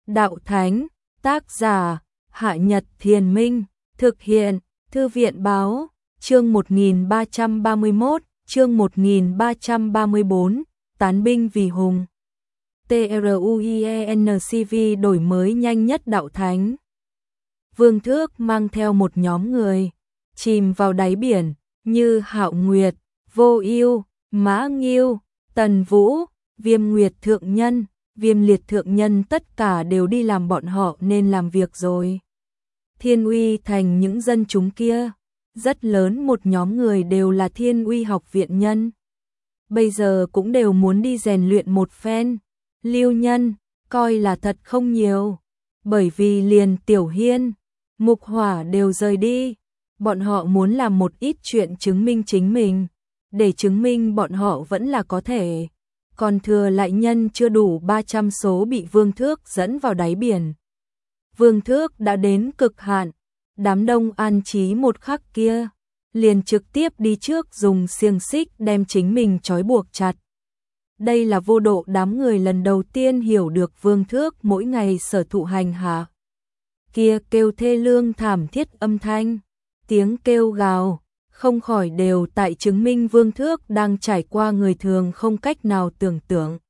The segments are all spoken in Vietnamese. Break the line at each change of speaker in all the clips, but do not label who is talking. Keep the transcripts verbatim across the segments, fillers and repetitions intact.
Đạo Thánh, tác giả, Hạ Nhật Thiền Minh, thực hiện, Thư viện Báo, chương một nghìn ba trăm ba mươi mốt, chương một nghìn ba trăm ba mươi bốn, Tán binh vì Hùng. TRUIENCV đổi mới nhanh nhất Đạo Thánh. Vương Thước mang theo một nhóm người, chìm vào đáy biển, như Hạo Nguyệt, Vô Ưu, Mã Nghiêu, Tần Vũ, Viêm Nguyệt Thượng Nhân, Viêm Liệt Thượng Nhân tất cả đều đi làm bọn họ nên làm việc rồi. Thiên Uy Thành những dân chúng kia, rất lớn một nhóm người đều là Thiên Uy học viện nhân. Bây giờ cũng đều muốn đi rèn luyện một phen. Lưu Nhân, coi là thật không nhiều, bởi vì liền Tiểu Hiên, Mục Hỏa đều rời đi. Bọn họ muốn làm một ít chuyện chứng minh chính mình, để chứng minh bọn họ vẫn là có thể. Còn thừa lại nhân chưa đủ ba trăm số bị Vương Thước dẫn vào đáy biển. Vương Thước đã đến cực hạn, đám đông an trí một khắc kia, liền trực tiếp đi trước dùng xiềng xích đem chính mình trói buộc chặt. Đây là vô độ đám người lần đầu tiên hiểu được Vương Thước mỗi ngày sở thụ hành hạ. Kia kêu thê lương thảm thiết âm thanh, tiếng kêu gào, không khỏi đều tại chứng minh Vương Thước đang trải qua người thường không cách nào tưởng tượng.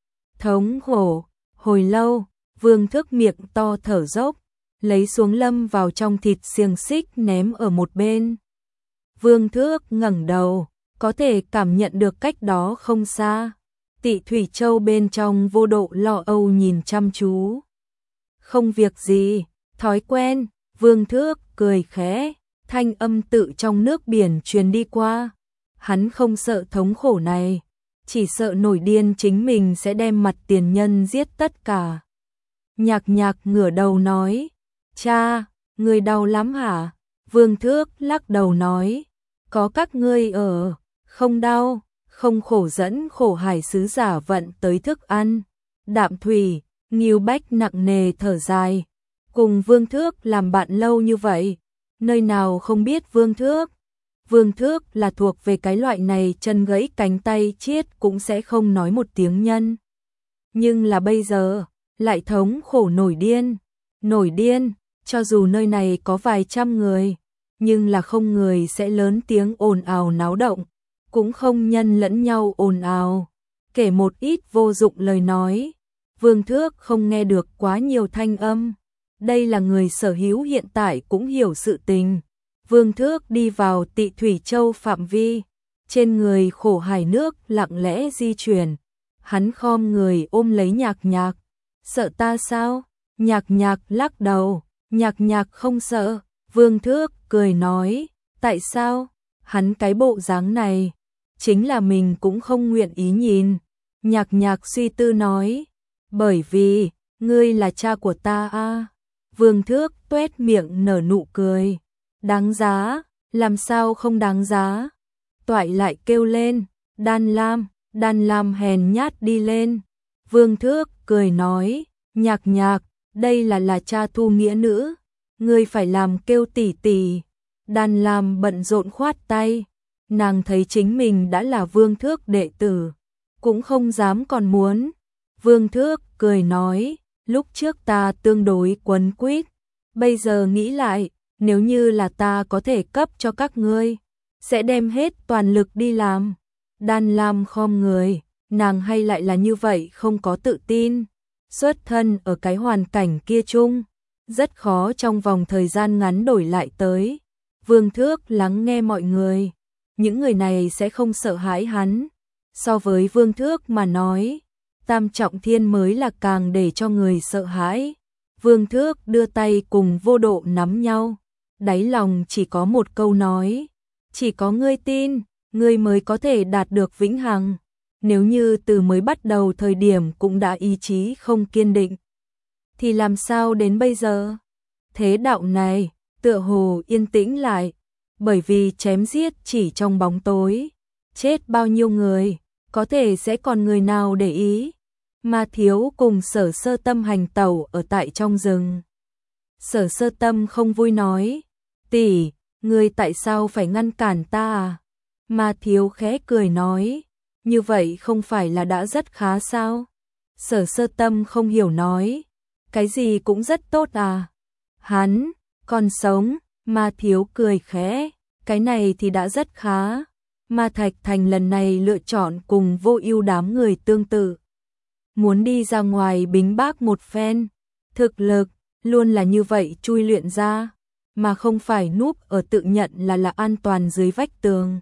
Thống khổ, hồi lâu, Vương Thước miệng to thở dốc, lấy xuống lâm vào trong thịt xiềng xích ném ở một bên. Vương Thước ngẩng đầu, có thể cảm nhận được cách đó không xa. Tị Thủy Châu bên trong vô độ lo âu nhìn chăm chú. Không việc gì, thói quen, Vương Thước cười khẽ, thanh âm tự trong nước biển truyền đi qua. Hắn không sợ thống khổ này, chỉ sợ nổi điên chính mình sẽ đem mặt tiền nhân giết tất cả. Nhạc Nhạc ngửa đầu nói, cha, người đau lắm hả? Vương Thước lắc đầu nói, có các ngươi ở, không đau. Không khổ dẫn khổ hải sứ giả vận tới thức ăn. Đạm Thủy, Ngưu Bách nặng nề thở dài. Cùng Vương Thước làm bạn lâu như vậy, nơi nào không biết Vương Thước. Vương Thước là thuộc về cái loại này chân gãy cánh tay chiết cũng sẽ không nói một tiếng nhân. Nhưng là bây giờ, lại thống khổ nổi điên. Nổi điên, cho dù nơi này có vài trăm người, nhưng là không người sẽ lớn tiếng ồn ào náo động. Cũng không nhân lẫn nhau ồn ào, kể một ít vô dụng lời nói. Vương Thước không nghe được quá nhiều thanh âm. Đây là người sở hữu hiện tại cũng hiểu sự tình. Vương Thước đi vào Tị Thủy Châu phạm vi, trên người khổ hải nước lặng lẽ di chuyển. Hắn khom người ôm lấy Nhạc Nhạc. Sợ ta sao? Nhạc Nhạc lắc đầu. Nhạc Nhạc không sợ. Vương Thước cười nói, tại sao? Hắn cái bộ dáng này, chính là mình cũng không nguyện ý nhìn. Nhạc Nhạc suy tư nói, bởi vì, ngươi là cha của ta a. Vương Thước tuét miệng nở nụ cười, đáng giá, làm sao không đáng giá. Toại lại kêu lên, Đan Lam, Đan Lam hèn nhát đi lên. Vương Thước cười nói, Nhạc Nhạc, đây là là cha thu nghĩa nữ, ngươi phải làm kêu tỷ tỷ. Đan Lam bận rộn khoát tay. Nàng thấy chính mình đã là Vương Thước đệ tử, cũng không dám còn muốn. Vương Thước cười nói, lúc trước ta tương đối quấn quýt, bây giờ nghĩ lại, nếu như là ta có thể cấp cho các ngươi, sẽ đem hết toàn lực đi làm. Đan Lam khom người, nàng hay lại là như vậy không có tự tin. Xuất thân ở cái hoàn cảnh kia chung, rất khó trong vòng thời gian ngắn đổi lại tới. Vương Thước lắng nghe mọi người. Những người này sẽ không sợ hãi hắn. So với Vương Thước mà nói, Tam Trọng Thiên mới là càng để cho người sợ hãi. Vương Thước đưa tay cùng vô độ nắm nhau. Đáy lòng chỉ có một câu nói, chỉ có ngươi tin, ngươi mới có thể đạt được vĩnh hằng. Nếu như từ mới bắt đầu thời điểm cũng đã ý chí không kiên định, thì làm sao đến bây giờ? Thế đạo này, tựa hồ yên tĩnh lại. Bởi vì chém giết chỉ trong bóng tối, chết bao nhiêu người, có thể sẽ còn người nào để ý. Mà Thiếu cùng Sở Sơ Tâm hành tẩu ở tại trong rừng. Sở Sơ Tâm không vui nói, tỷ, ngươi tại sao phải ngăn cản ta à? Mà Thiếu khẽ cười nói, như vậy không phải là đã rất khá sao? Sở Sơ Tâm không hiểu nói, cái gì cũng rất tốt à? Hắn còn sống, Ma Thiếu cười khẽ, cái này thì đã rất khá. Ma Thạch Thành lần này lựa chọn cùng Vô Ưu đám người tương tự. Muốn đi ra ngoài bính bác một phen, thực lực luôn là như vậy chui luyện ra, mà không phải núp ở tự nhận là là an toàn dưới vách tường.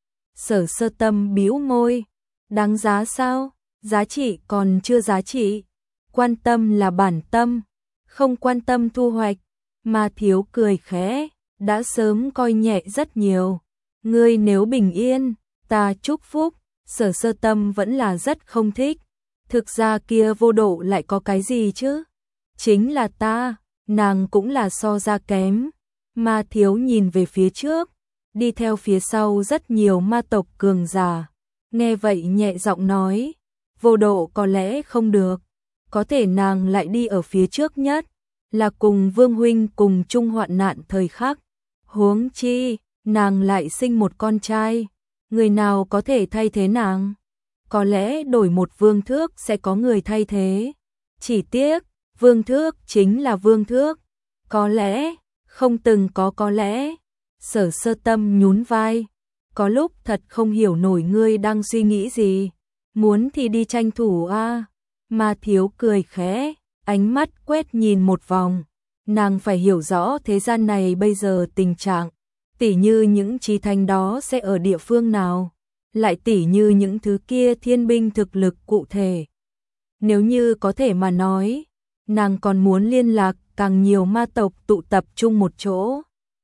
Sở Sơ Tâm bĩu môi, đáng giá sao? Giá trị còn chưa giá trị. Quan tâm là bản tâm, không quan tâm thu hoạch. Ma Thiếu cười khẽ, đã sớm coi nhẹ rất nhiều. Ngươi nếu bình yên, ta chúc phúc. Sở Sơ Tâm vẫn là rất không thích. Thực ra kia Vô Độ lại có cái gì chứ? Chính là ta, nàng cũng là so ra kém. Ma Thiếu nhìn về phía trước, đi theo phía sau rất nhiều ma tộc cường giả. Nghe vậy nhẹ giọng nói, Vô Độ có lẽ không được, có thể nàng lại đi ở phía trước nhất, là cùng Vương huynh cùng chung hoạn nạn thời khắc. Huống chi, nàng lại sinh một con trai, người nào có thể thay thế nàng? Có lẽ đổi một Vương Thước sẽ có người thay thế. Chỉ tiếc, Vương Thước chính là Vương Thước. Có lẽ, không từng có có lẽ. Sở Sơ Tâm nhún vai, có lúc thật không hiểu nổi ngươi đang suy nghĩ gì. Muốn thì đi tranh thủ a. À. Ma Thiếu cười khẽ, ánh mắt quét nhìn một vòng. Nàng phải hiểu rõ thế gian này bây giờ tình trạng, tỉ như những chí thanh đó sẽ ở địa phương nào, lại tỉ như những thứ kia thiên binh thực lực cụ thể. Nếu như có thể mà nói, nàng còn muốn liên lạc càng nhiều ma tộc tụ tập chung một chỗ.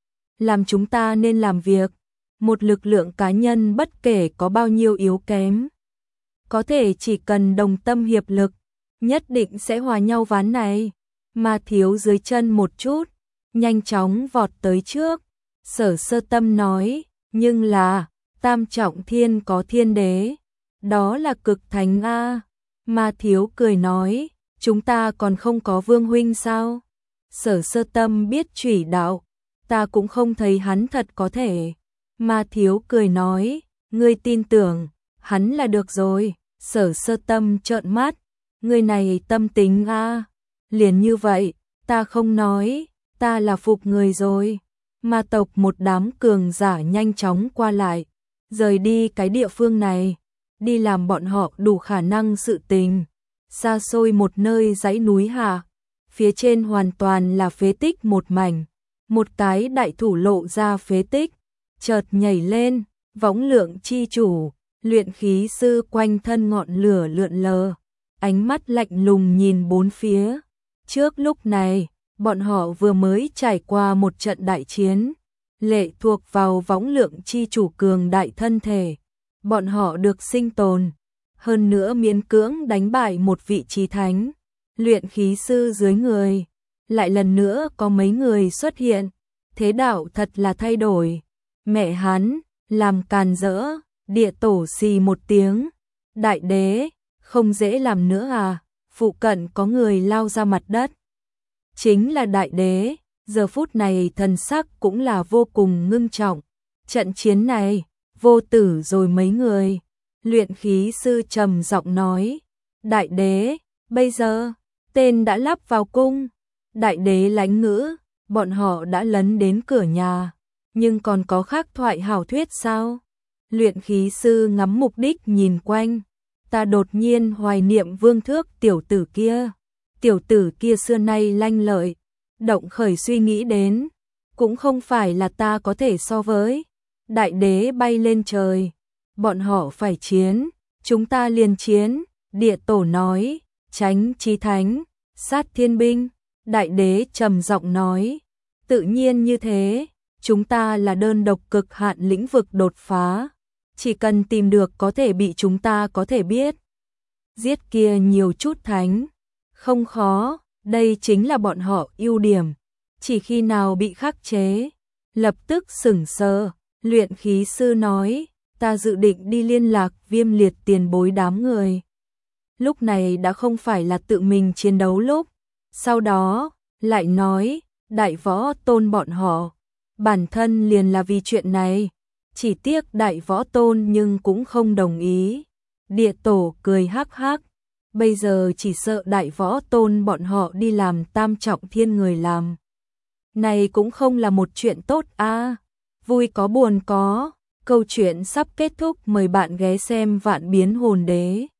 Làm chúng ta nên làm việc, một lực lượng cá nhân bất kể có bao nhiêu yếu kém, có thể chỉ cần đồng tâm hiệp lực, nhất định sẽ hòa nhau ván này. Ma Thiếu dưới chân một chút, nhanh chóng vọt tới trước. Sở Sơ Tâm nói, nhưng là, tam trọng thiên có thiên đế, đó là cực thánh a. Ma Thiếu cười nói, chúng ta còn không có Vương huynh sao? Sở Sơ Tâm biết chủy đạo, ta cũng không thấy hắn thật có thể. Ma Thiếu cười nói, ngươi tin tưởng, hắn là được rồi. Sở Sơ Tâm trợn mắt, ngươi này tâm tính a. Liền như vậy, ta không nói, ta là phục người rồi. Ma tộc một đám cường giả nhanh chóng qua lại, rời đi cái địa phương này, đi làm bọn họ đủ khả năng sự tình. Xa xôi một nơi dãy núi hạ, phía trên hoàn toàn là phế tích một mảnh, một cái đại thủ lộ ra phế tích, chợt nhảy lên, võng lượng chi chủ, luyện khí sư quanh thân ngọn lửa lượn lờ, ánh mắt lạnh lùng nhìn bốn phía. Trước lúc này, bọn họ vừa mới trải qua một trận đại chiến, lệ thuộc vào võng lượng chi chủ cường đại thân thể. Bọn họ được sinh tồn, hơn nữa miễn cưỡng đánh bại một vị chí thánh, luyện khí sư dưới người. Lại lần nữa có mấy người xuất hiện, thế đạo thật là thay đổi. Mẹ hắn, làm càn rỡ, địa tổ xì một tiếng. Đại đế, không dễ làm nữa à? Phụ cận có người lao ra mặt đất. Chính là đại đế, giờ phút này thần sắc cũng là vô cùng ngưng trọng. Trận chiến này, vô tử rồi mấy người. Luyện khí sư trầm giọng nói, đại đế, bây giờ, tên đã lắp vào cung. Đại đế lánh ngữ, bọn họ đã lấn đến cửa nhà, nhưng còn có khác thoại hảo thuyết sao? Luyện khí sư ngắm mục đích nhìn quanh, ta đột nhiên hoài niệm Vương Thước tiểu tử kia. Tiểu tử kia xưa nay lanh lợi, động khởi suy nghĩ đến, cũng không phải là ta có thể so với. Đại đế bay lên trời, bọn họ phải chiến, chúng ta liền chiến. Địa tổ nói, tránh chí thánh, sát thiên binh. Đại đế trầm giọng nói, tự nhiên như thế, chúng ta là đơn độc cực hạn lĩnh vực đột phá, chỉ cần tìm được có thể bị chúng ta có thể biết. Giết kia nhiều chút thánh, không khó, đây chính là bọn họ ưu điểm. Chỉ khi nào bị khắc chế, lập tức sửng sờ. Luyện khí sư nói, ta dự định đi liên lạc Viêm Liệt tiền bối đám người. Lúc này đã không phải là tự mình chiến đấu lúc. Sau đó, lại nói, đại võ tôn bọn họ, bản thân liền là vì chuyện này. Chỉ tiếc đại võ tôn nhưng cũng không đồng ý. Địa tổ cười hắc hắc, bây giờ chỉ sợ đại võ tôn bọn họ đi làm tam trọng thiên người làm. Này cũng không là một chuyện tốt a. Vui có buồn có, câu chuyện sắp kết thúc, mời bạn ghé xem Vạn Biến Hồn Đế.